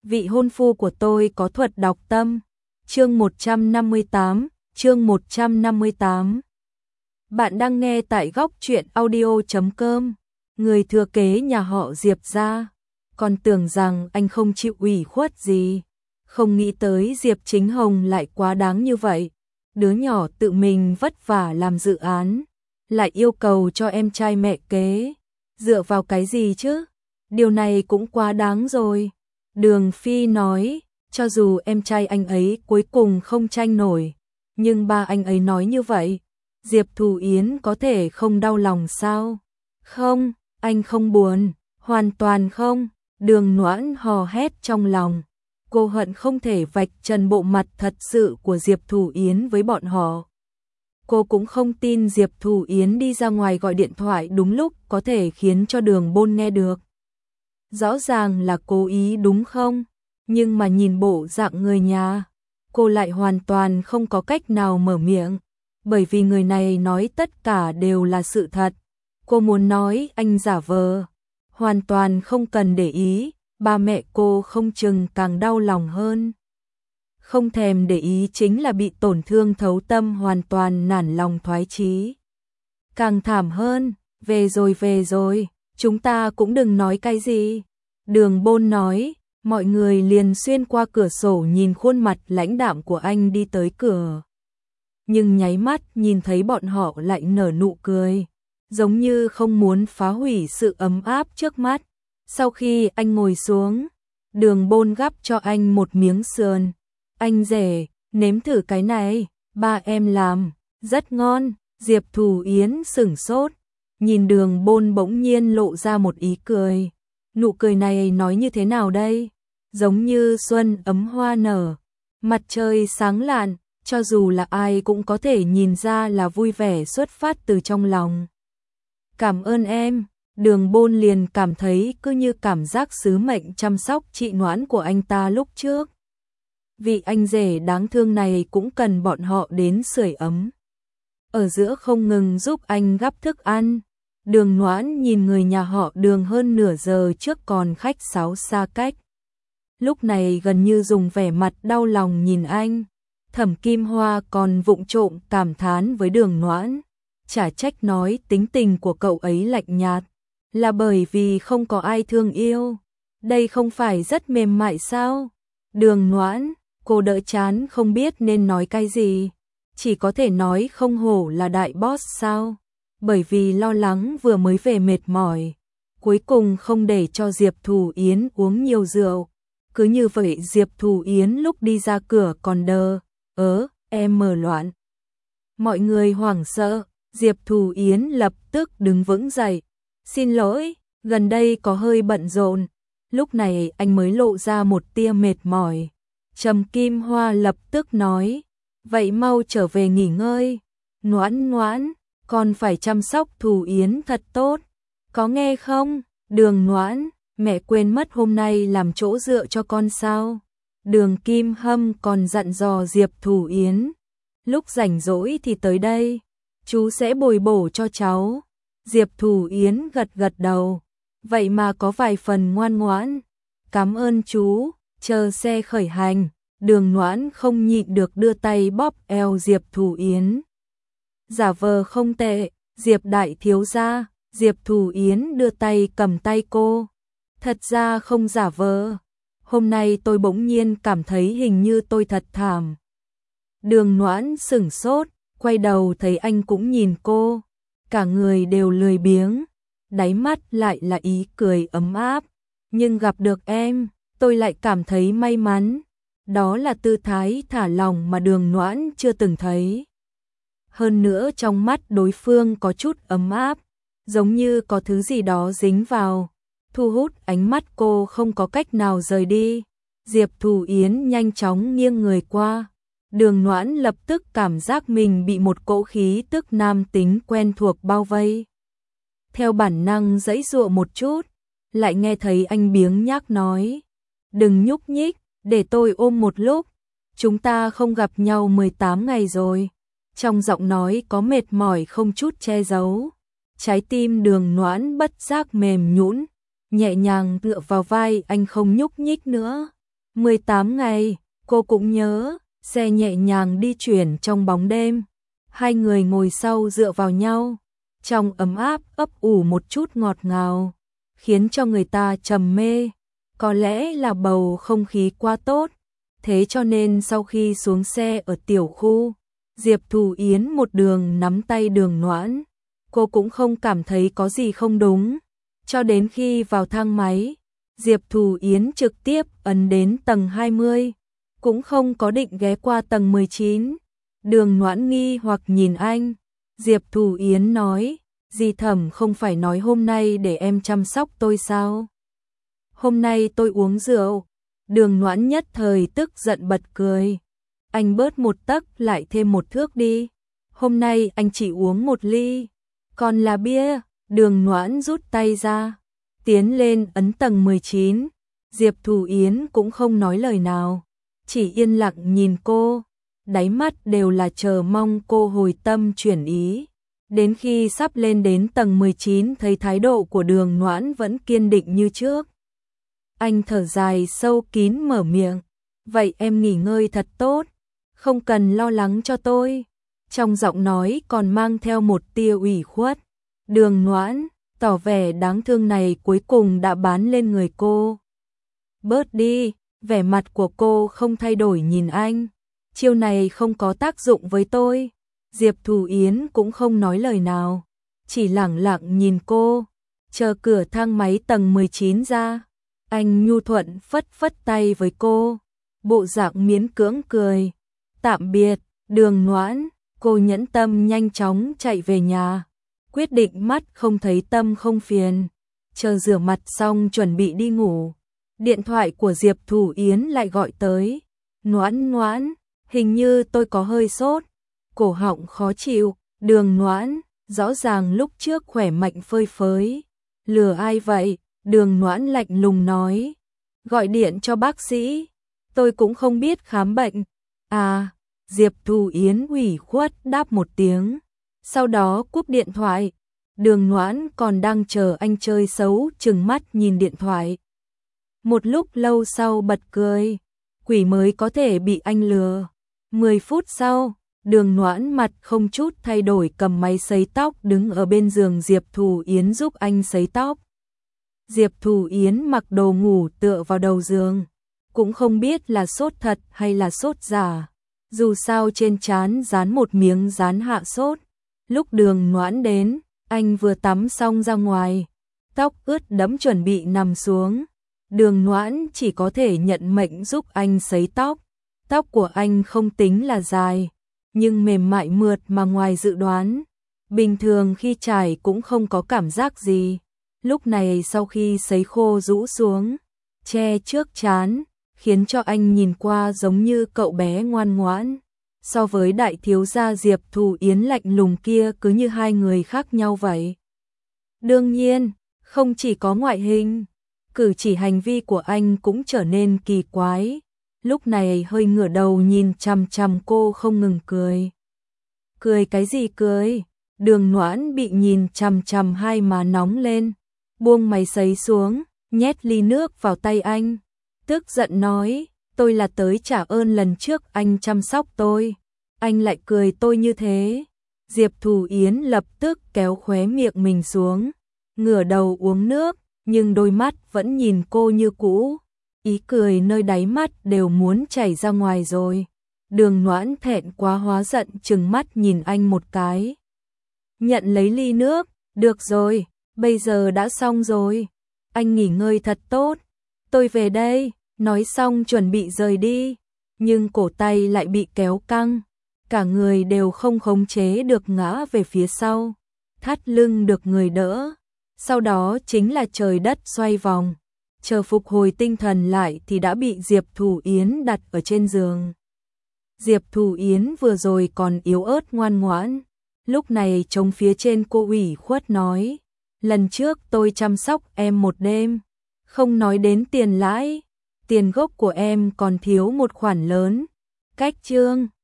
vị hôn phu của tôi có thuật đọc tâm. Chương 158. Bạn đang nghe tại góc truyện audio.com. Người thừa kế nhà họ Diệp ra, còn tưởng rằng anh không chịu ủy khuất gì. Không nghĩ tới Diệp Chính Hồng lại quá đáng như vậy. Đứa nhỏ tự mình vất vả làm dự án, lại yêu cầu cho em trai mẹ kế. Dựa vào cái gì chứ? Điều này cũng quá đáng rồi. Đường Phi nói, cho dù em trai anh ấy cuối cùng không tranh nổi, nhưng ba anh ấy nói như vậy, Diệp Thù Yến có thể không đau lòng sao? Không, anh không buồn, hoàn toàn không. Đường Noãn hò hét trong lòng. Cô hận không thể vạch trần bộ mặt thật sự của Diệp Thù Yến với bọn họ. Cô cũng không tin Diệp Thù Yến đi ra ngoài gọi điện thoại đúng lúc có thể khiến cho Đường Bôn nghe được. Rõ ràng là cố ý đúng không? Nhưng mà nhìn bộ dạng người nhà, cô lại hoàn toàn không có cách nào mở miệng, bởi vì người này nói tất cả đều là sự thật. Cô muốn nói anh giả vờ, hoàn toàn không cần để ý, ba mẹ cô không chừng càng đau lòng hơn. Không thèm để ý chính là bị tổn thương thấu tâm, hoàn toàn nản lòng thoái chí. Càng thảm hơn, về rồi, chúng ta cũng đừng nói cái gì. Đường Bôn nói, mọi người liền xuyên qua cửa sổ nhìn khuôn mặt lãnh đạm của anh đi tới cửa. Nhưng nháy mắt nhìn thấy bọn họ lại nở nụ cười, giống như không muốn phá hủy sự ấm áp trước mắt. Sau khi anh ngồi xuống, Đường Bôn gắp cho anh một miếng sườn. Anh rể, nếm thử cái này, ba em làm, rất ngon. Diệp Thù Yến sửng sốt, nhìn Đường Bôn bỗng nhiên lộ ra một ý cười. Nụ cười này nói như thế nào đây? Giống như xuân ấm hoa nở, mặt trời sáng lạn, cho dù là ai cũng có thể nhìn ra là vui vẻ xuất phát từ trong lòng. Cảm ơn em. Đường Bôn liền cảm thấy cứ như cảm giác sứ mệnh chăm sóc chị Noãn của anh ta lúc trước. Vị anh rể đáng thương này cũng cần bọn họ đến sưởi ấm. Ở giữa không ngừng giúp anh gắp thức ăn. Đường Noãn nhìn người nhà họ Đường hơn nửa giờ trước còn khách sáo xa cách. Lúc này gần như dùng vẻ mặt đau lòng nhìn anh. Thẩm Kim Hoa còn vụng trộm cảm thán với Đường Noãn. Chả trách nói tính tình của cậu ấy lạnh nhạt, là bởi vì không có ai thương yêu. Đây không phải rất mềm mại sao? Đường Noãn, cô đỡ chán không biết nên nói cái gì. Chỉ có thể nói không hổ là đại boss sao? Bởi vì lo lắng vừa mới về mệt mỏi, cuối cùng không để cho Diệp Thù Yến uống nhiều rượu. Cứ như vậy Diệp Thù Yến lúc đi ra cửa còn đờ, em mở loạn. Mọi người hoảng sợ, Diệp Thù Yến lập tức đứng vững dậy. Xin lỗi, gần đây có hơi bận rộn. Lúc này anh mới lộ ra một tia mệt mỏi. Trầm Kim Hoa lập tức nói, vậy mau trở về nghỉ ngơi. Noãn, con phải chăm sóc Thù Yến thật tốt. Có nghe không? Đường Noãn, mẹ quên mất hôm nay làm chỗ dựa cho con sao? Đường Kim Hâm còn dặn dò Diệp Thù Yến, lúc rảnh rỗi thì tới đây, chú sẽ bồi bổ cho cháu. Diệp Thù Yến gật đầu, vậy mà có vài phần ngoan ngoãn. Cảm ơn chú. Chờ xe khởi hành, Đường Noãn không nhịn được đưa tay bóp eo Diệp Thù Yến. Giả vờ không tệ, Diệp đại thiếu gia. Diệp Thù Yến đưa tay cầm tay cô. Thật ra không giả vờ. Hôm nay tôi bỗng nhiên cảm thấy hình như tôi thật thảm. Đường Noãn sửng sốt, quay đầu thấy anh cũng nhìn cô. Cả người đều lười biếng, đáy mắt lại là ý cười ấm áp. Nhưng gặp được em, tôi lại cảm thấy may mắn. Đó là tư thái thả lỏng mà Đường Noãn chưa từng thấy. Hơn nữa trong mắt đối phương có chút ấm áp, giống như có thứ gì đó dính vào, thu hút ánh mắt cô không có cách nào rời đi. Diệp Thù Yến nhanh chóng nghiêng người qua. Đường Noãn lập tức cảm giác mình bị một cỗ khí tức nam tính quen thuộc bao vây. Theo bản năng giãy giụa một chút, lại nghe thấy anh biếng nhác nói, đừng nhúc nhích, để tôi ôm một lúc. Chúng ta không gặp nhau 18 ngày rồi. Trong giọng nói có mệt mỏi không chút che giấu. Trái tim Đường Noãn bất giác mềm nhũn, nhẹ nhàng tựa vào vai anh không nhúc nhích nữa. 18 ngày, cô cũng nhớ, xe nhẹ nhàng đi chuyển trong bóng đêm. Hai người ngồi sau dựa vào nhau, trong ấm áp ấp ủ một chút ngọt ngào, khiến cho người ta trầm mê. Có lẽ là bầu không khí quá tốt, thế cho nên sau khi xuống xe ở tiểu khu, Diệp Thù Yến một đường nắm tay Đường Noãn, cô cũng không cảm thấy có gì không đúng, cho đến khi vào thang máy, Diệp Thù Yến trực tiếp ấn đến tầng 20, cũng không có định ghé qua tầng 19. Đường Noãn nghi hoặc nhìn anh, Diệp Thù Yến nói, dì Thẩm không phải nói hôm nay để em chăm sóc tôi sao? Hôm nay tôi uống rượu. Đường Noãn nhất thời tức giận bật cười. Anh bớt một tấc lại thêm một thước đi. Hôm nay anh chỉ uống một ly. Còn là bia. Đường Noãn rút tay ra, tiến lên ấn tầng 19. Diệp Thù Yến cũng không nói lời nào, chỉ yên lặng nhìn cô, đáy mắt đều là chờ mong cô hồi tâm chuyển ý. Đến khi sắp lên đến tầng 19 thấy thái độ của Đường Noãn vẫn kiên định như trước. Anh thở dài sâu kín mở miệng, vậy em nghỉ ngơi thật tốt, không cần lo lắng cho tôi. Trong giọng nói còn mang theo một tia ủy khuất. Đường Noãn, tỏ vẻ đáng thương này cuối cùng đã bán lên người cô. Bớt đi, vẻ mặt của cô không thay đổi nhìn anh. Chiêu này không có tác dụng với tôi. Diệp Thù Yến cũng không nói lời nào, chỉ lẳng lặng nhìn cô, chờ cửa thang máy tầng 19 ra. Anh nhu thuận phất phất tay với cô, bộ dạng miễn cưỡng cười. Tạm biệt, Đường Noãn, cô nhẫn tâm nhanh chóng chạy về nhà, quyết định mắt không thấy tâm không phiền, chờ rửa mặt xong chuẩn bị đi ngủ. Điện thoại của Diệp Thù Yến lại gọi tới. Noãn Noãn, hình như tôi có hơi sốt, cổ họng khó chịu. Đường Noãn, rõ ràng lúc trước khỏe mạnh phơi phới. Lừa ai vậy? Đường Noãn lạnh lùng nói. Gọi điện cho bác sĩ, tôi cũng không biết khám bệnh. À, Diệp Thù Yến ủy khuất đáp một tiếng, sau đó cúp điện thoại. Đường Noãn còn đang chờ anh chơi xấu trừng mắt nhìn điện thoại. Một lúc lâu sau bật cười, quỷ mới có thể bị anh lừa. 10 phút sau, Đường Noãn mặt không chút thay đổi cầm máy sấy tóc đứng ở bên giường Diệp Thù Yến giúp anh sấy tóc. Diệp Thù Yến mặc đồ ngủ tựa vào đầu giường, cũng không biết là sốt thật hay là sốt giả, dù sao trên trán dán một miếng dán hạ sốt. Lúc Đường Noãn đến, anh vừa tắm xong ra ngoài, tóc ướt đẫm chuẩn bị nằm xuống. Đường Noãn chỉ có thể nhận mệnh giúp anh sấy tóc. Tóc của anh không tính là dài, nhưng mềm mại mượt mà ngoài dự đoán. Bình thường khi chải cũng không có cảm giác gì. Lúc này sau khi sấy khô rũ xuống, che trước trán, khiến cho anh nhìn qua giống như cậu bé ngoan ngoãn. So với đại thiếu gia Diệp Thù Yến lạnh lùng kia cứ như hai người khác nhau vậy. Đương nhiên, không chỉ có ngoại hình, cử chỉ hành vi của anh cũng trở nên kỳ quái. Lúc này hơi ngửa đầu nhìn chằm chằm cô không ngừng cười. Cười cái gì cười? Đường Noãn bị nhìn chằm chằm hai má nóng lên, buông máy sấy xuống, nhét ly nước vào tay anh, tức giận nói, tôi là tới trả ơn lần trước anh chăm sóc tôi, anh lại cười tôi như thế. Diệp Thù Yến lập tức kéo khóe miệng mình xuống, ngửa đầu uống nước, nhưng đôi mắt vẫn nhìn cô như cũ, ý cười nơi đáy mắt đều muốn chảy ra ngoài rồi. Đường Noãn thẹn quá hóa giận trừng mắt nhìn anh một cái. Nhận lấy ly nước, được rồi, bây giờ đã xong rồi, anh nghỉ ngơi thật tốt, tôi về đây. Nói xong chuẩn bị rời đi, nhưng cổ tay lại bị kéo căng, cả người đều không khống chế được ngã về phía sau, thắt lưng được người đỡ, sau đó chính là trời đất xoay vòng, chờ phục hồi tinh thần lại thì đã bị Diệp Thù Yến đặt ở trên giường. Diệp Thù Yến vừa rồi còn yếu ớt ngoan ngoãn, lúc này trông phía trên cô ủy khuất nói, lần trước tôi chăm sóc em một đêm, không nói đến tiền lãi, tiền gốc của em còn thiếu một khoản lớn. Cách chương